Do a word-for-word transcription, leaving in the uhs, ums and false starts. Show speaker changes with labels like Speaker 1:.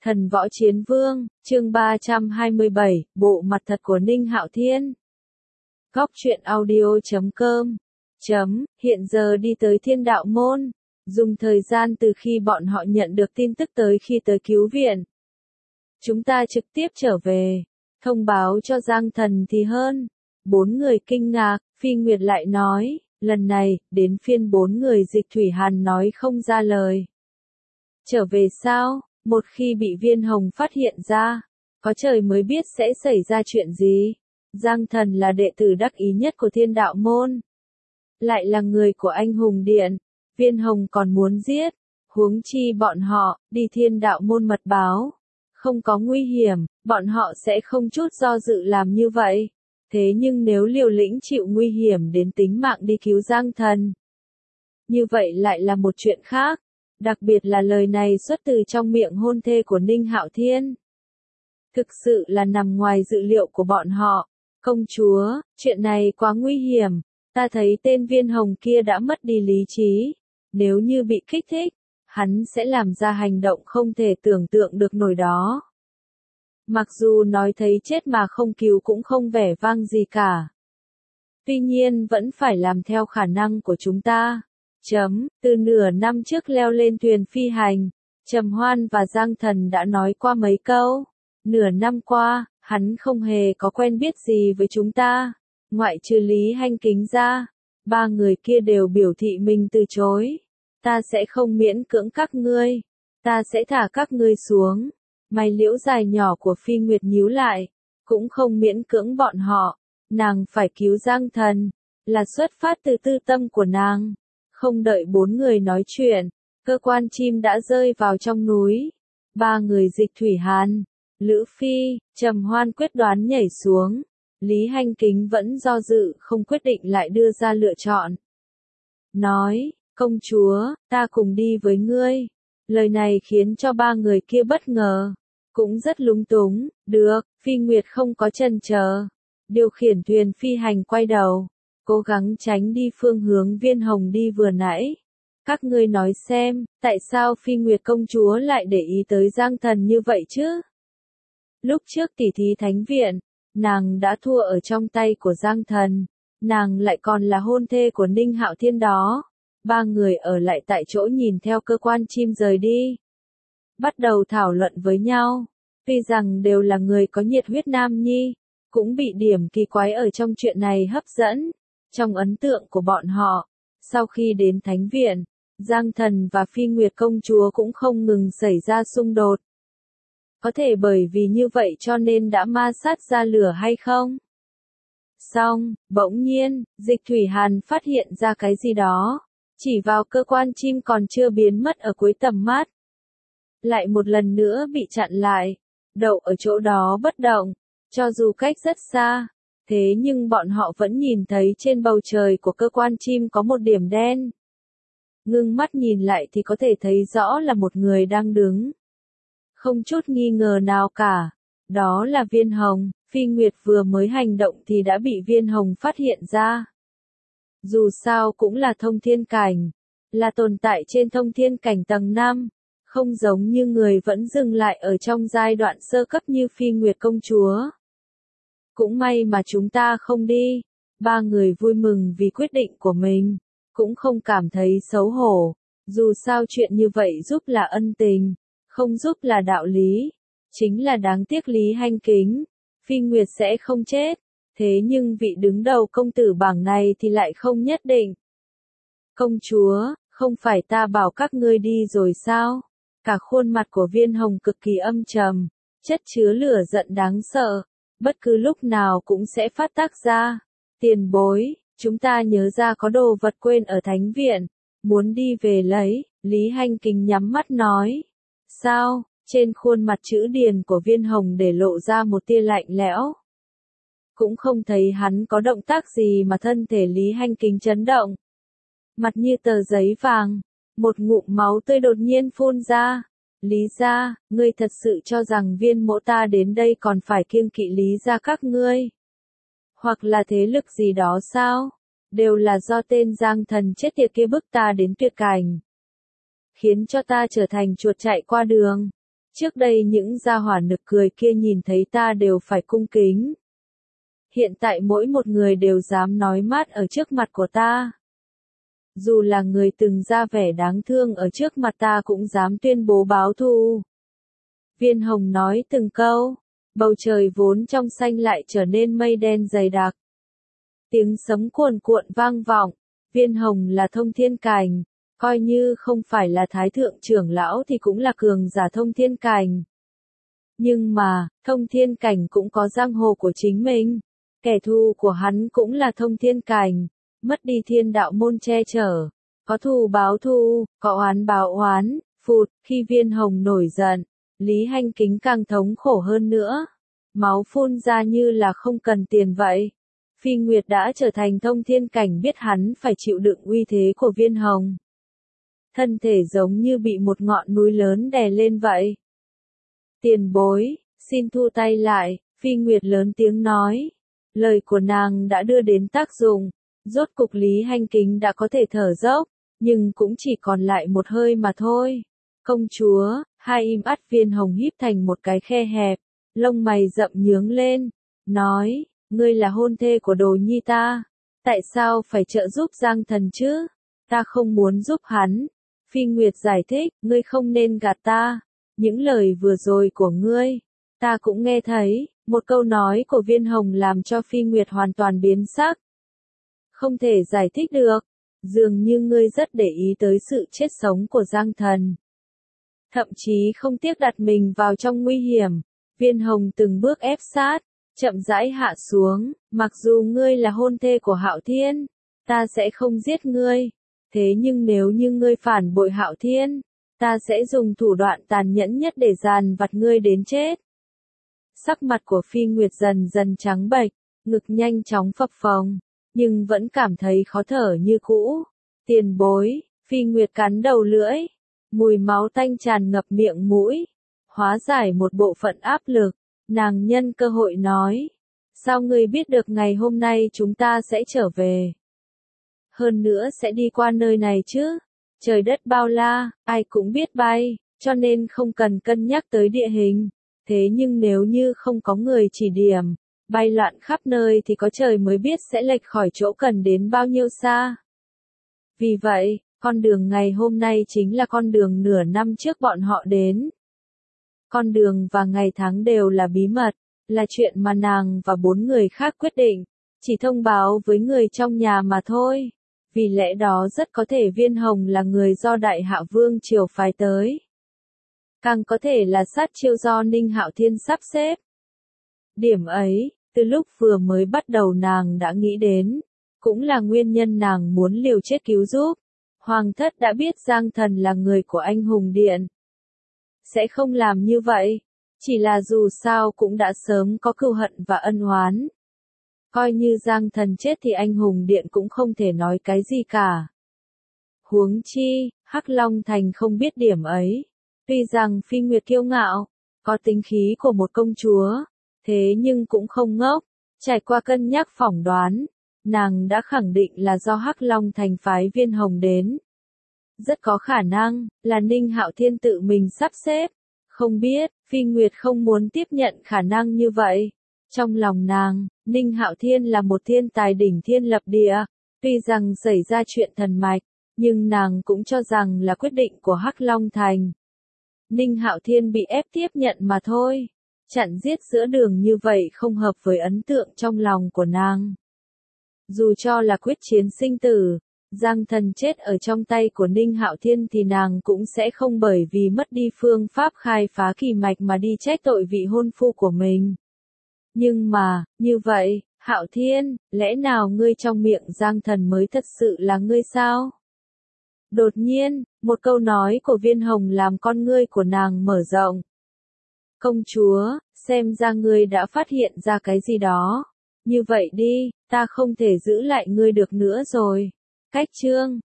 Speaker 1: Thần võ chiến vương, chương ba trăm hai mươi bảy, bộ mặt thật của Ninh Hạo Thiên. Góc truyện audio chấm com chấm, hiện giờ đi tới Thiên Đạo Môn, dùng thời gian từ khi bọn họ nhận được tin tức tới khi tới cứu viện. Chúng ta trực tiếp trở về, thông báo cho Giang Thần thì hơn. Bốn người kinh ngạc, Phi Nguyệt lại nói, lần này, đến phiên bốn người Dịch Thủy Hàn nói không ra lời. Trở về sao? Một khi bị Viên Hồng phát hiện ra, có trời mới biết sẽ xảy ra chuyện gì. Giang Thần là đệ tử đắc ý nhất của Thiên Đạo Môn, lại là người của Anh Hùng Điện, Viên Hồng còn muốn giết, huống chi bọn họ, đi Thiên Đạo Môn mật báo. Không có nguy hiểm, bọn họ sẽ không chút do dự làm như vậy. Thế nhưng nếu liều lĩnh chịu nguy hiểm đến tính mạng đi cứu Giang Thần, như vậy lại là một chuyện khác. Đặc biệt là lời này xuất từ trong miệng hôn thê của Ninh Hạo Thiên. Thực sự là nằm ngoài dự liệu của bọn họ. Công chúa, chuyện này quá nguy hiểm. Ta thấy tên Viên Hồng kia đã mất đi lý trí. Nếu như bị kích thích, hắn sẽ làm ra hành động không thể tưởng tượng được nổi đó. Mặc dù nói thấy chết mà không cứu cũng không vẻ vang gì cả. Tuy nhiên vẫn phải làm theo khả năng của chúng ta. Chấm, từ nửa năm trước leo lên thuyền phi hành, Trầm Hoan và Giang Thần đã nói qua mấy câu. Nửa năm qua, hắn không hề có quen biết gì với chúng ta, ngoại trừ Lý Hanh Kính ra. Ba người kia đều biểu thị mình từ chối. Ta sẽ không miễn cưỡng các ngươi, ta sẽ thả các ngươi xuống. Mày liễu dài nhỏ của Phi Nguyệt nhíu lại, cũng không miễn cưỡng bọn họ. Nàng phải cứu Giang Thần, là xuất phát từ tư tâm của nàng. Không đợi bốn người nói chuyện, cơ quan chim đã rơi vào trong núi. Ba người Dịch Thủy Hàn, Lữ Phi, Trầm Hoan quyết đoán nhảy xuống. Lý Hanh Kính vẫn do dự không quyết định lại đưa ra lựa chọn. Nói, công chúa, ta cùng đi với ngươi. Lời này khiến cho ba người kia bất ngờ, cũng rất lúng túng. Được, Phi Nguyệt không có chần chờ, điều khiển thuyền phi hành quay đầu, cố gắng tránh đi phương hướng Viên Hồng đi vừa nãy. Các ngươi nói xem, tại sao Phi Nguyệt công chúa lại để ý tới Giang Thần như vậy chứ? Lúc trước tỉ thí thánh viện, nàng đã thua ở trong tay của Giang Thần, nàng lại còn là hôn thê của Ninh Hạo Thiên đó. Ba người ở lại tại chỗ nhìn theo cơ quan chim rời đi, bắt đầu thảo luận với nhau. Tuy rằng đều là người có nhiệt huyết nam nhi, cũng bị điểm kỳ quái ở trong chuyện này hấp dẫn. Trong ấn tượng của bọn họ, sau khi đến thánh viện, Giang Thần và Phi Nguyệt công chúa cũng không ngừng xảy ra xung đột. Có thể bởi vì như vậy cho nên đã ma sát ra lửa hay không? Xong, bỗng nhiên, Dịch Thủy Hàn phát hiện ra cái gì đó, chỉ vào cơ quan chim còn chưa biến mất ở cuối tầm mắt. Lại một lần nữa bị chặn lại, đậu ở chỗ đó bất động, cho dù cách rất xa. Thế nhưng bọn họ vẫn nhìn thấy trên bầu trời của cơ quan chim có một điểm đen. Ngưng mắt nhìn lại thì có thể thấy rõ là một người đang đứng. Không chút nghi ngờ nào cả. Đó là Viên Hồng. Phi Nguyệt vừa mới hành động thì đã bị Viên Hồng phát hiện ra. Dù sao cũng là thông thiên cảnh, là tồn tại trên thông thiên cảnh tầng năm. Không giống như người vẫn dừng lại ở trong giai đoạn sơ cấp như Phi Nguyệt công chúa. Cũng may mà chúng ta không đi. Ba người vui mừng vì quyết định của mình, cũng không cảm thấy xấu hổ. Dù sao chuyện như vậy giúp là ân tình, không giúp là đạo lý. Chính là đáng tiếc Lý Hanh Kính, Phi Nguyệt sẽ không chết. Thế nhưng vị đứng đầu công tử bảng này thì lại không nhất định. Công chúa, không phải ta bảo các ngươi đi rồi sao? Cả khuôn mặt của Viên Hồng cực kỳ âm trầm, chất chứa lửa giận đáng sợ. Bất cứ lúc nào cũng sẽ phát tác ra. Tiền bối, chúng ta nhớ ra có đồ vật quên ở thánh viện, muốn đi về lấy. Lý Hanh Kính nhắm mắt nói. Sao? Trên khuôn mặt chữ điền của Viên Hồng để lộ ra một tia lạnh lẽo. Cũng không thấy hắn có động tác gì mà thân thể Lý Hanh Kính chấn động. Mặt như tờ giấy vàng, một ngụm máu tươi đột nhiên phun ra. Lý gia, ngươi thật sự cho rằng Viên mỗ ta đến đây còn phải kiêng kỵ Lý gia các ngươi? Hoặc là thế lực gì đó sao? Đều là do tên Giang Thần chết tiệt kia bức ta đến tuyệt cảnh, khiến cho ta trở thành chuột chạy qua đường. Trước đây những gia hỏa nực cười kia nhìn thấy ta đều phải cung kính. Hiện tại mỗi một người đều dám nói mát ở trước mặt của ta. Dù là người từng ra vẻ đáng thương ở trước mặt ta cũng dám tuyên bố báo thù. Viên Hồng nói từng câu, bầu trời vốn trong xanh lại trở nên mây đen dày đặc. Tiếng sấm cuồn cuộn vang vọng, Viên Hồng là thông thiên cảnh, coi như không phải là thái thượng trưởng lão thì cũng là cường giả thông thiên cảnh. Nhưng mà, thông thiên cảnh cũng có giang hồ của chính mình, kẻ thù của hắn cũng là thông thiên cảnh, mất đi thiên đạo môn che chở, có thù báo thù, có oán báo oán, phụt, khi Viên Hồng nổi giận, Lý Hành Kính càng thống khổ hơn nữa, máu phun ra như là không cần tiền vậy. Phi Nguyệt đã trở thành thông thiên cảnh biết hắn phải chịu đựng uy thế của Viên Hồng. Thân thể giống như bị một ngọn núi lớn đè lên vậy. Tiền bối, xin thu tay lại, Phi Nguyệt lớn tiếng nói. Lời của nàng đã đưa đến tác dụng, rốt cục Lý Hành Kính đã có thể thở dốc, nhưng cũng chỉ còn lại một hơi mà thôi. Công chúa, hai im ắt Viên Hồng híp thành một cái khe hẹp, lông mày rậm nhướng lên, nói, ngươi là hôn thê của Đồ Nhi ta, tại sao phải trợ giúp Giang Thần chứ? Ta không muốn giúp hắn. Phi Nguyệt giải thích, ngươi không nên gạt ta, những lời vừa rồi của ngươi, ta cũng nghe thấy, một câu nói của Viên Hồng làm cho Phi Nguyệt hoàn toàn biến sắc. Không thể giải thích được, dường như ngươi rất để ý tới sự chết sống của Giang Thần. Thậm chí không tiếc đặt mình vào trong nguy hiểm, Viên Hồng từng bước ép sát, chậm rãi hạ xuống, mặc dù ngươi là hôn thê của Hạo Thiên, ta sẽ không giết ngươi. Thế nhưng nếu như ngươi phản bội Hạo Thiên, ta sẽ dùng thủ đoạn tàn nhẫn nhất để dàn vặt ngươi đến chết. Sắc mặt của Phi Nguyệt dần dần trắng bệch, ngực nhanh chóng phập phồng, nhưng vẫn cảm thấy khó thở như cũ. Tiền bối, Phi Nguyệt cắn đầu lưỡi, mùi máu tanh tràn ngập miệng mũi, hóa giải một bộ phận áp lực, nàng nhân cơ hội nói. Sao ngươi biết được ngày hôm nay chúng ta sẽ trở về? Hơn nữa sẽ đi qua nơi này chứ? Trời đất bao la, ai cũng biết bay, cho nên không cần cân nhắc tới địa hình. Thế nhưng nếu như không có người chỉ điểm, bay loạn khắp nơi thì có trời mới biết sẽ lệch khỏi chỗ cần đến bao nhiêu xa. Vì vậy, con đường ngày hôm nay chính là con đường nửa năm trước bọn họ đến. Con đường và ngày tháng đều là bí mật, là chuyện mà nàng và bốn người khác quyết định, chỉ thông báo với người trong nhà mà thôi. Vì lẽ đó rất có thể Viên Hồng là người do Đại Hạ Vương triều phái tới. Càng có thể là sát chiêu do Ninh Hạo Thiên sắp xếp. Điểm ấy, từ lúc vừa mới bắt đầu nàng đã nghĩ đến, cũng là nguyên nhân nàng muốn liều chết cứu giúp. Hoàng thất đã biết Giang Thần là người của anh hùng điện. Sẽ không làm như vậy, chỉ là dù sao cũng đã sớm có cừu hận và ân oán. Coi như Giang Thần chết thì anh hùng điện cũng không thể nói cái gì cả. Huống chi, Hắc Long Thành không biết điểm ấy. Tuy rằng Phi Nguyệt kiêu ngạo, có tính khí của một công chúa, thế nhưng cũng không ngốc, trải qua cân nhắc phỏng đoán, nàng đã khẳng định là do Hắc Long Thành phái Viên Hồng đến. Rất có khả năng, là Ninh Hạo Thiên tự mình sắp xếp. Không biết, Phi Nguyệt không muốn tiếp nhận khả năng như vậy. Trong lòng nàng, Ninh Hạo Thiên là một thiên tài đỉnh thiên lập địa. Tuy rằng xảy ra chuyện thần mạch, nhưng nàng cũng cho rằng là quyết định của Hắc Long Thành. Ninh Hạo Thiên bị ép tiếp nhận mà thôi. Chặn giết giữa đường như vậy không hợp với ấn tượng trong lòng của nàng. Dù cho là quyết chiến sinh tử, Giang Thần chết ở trong tay của Ninh Hạo Thiên thì nàng cũng sẽ không bởi vì mất đi phương pháp khai phá kỳ mạch mà đi trách tội vị hôn phu của mình. Nhưng mà, như vậy, Hạo Thiên, lẽ nào ngươi trong miệng Giang Thần mới thật sự là ngươi sao? Đột nhiên, một câu nói của Viên Hồng làm con ngươi của nàng mở rộng. Công chúa, xem ra ngươi đã phát hiện ra cái gì đó. Như vậy đi, ta không thể giữ lại ngươi được nữa rồi. Cách chương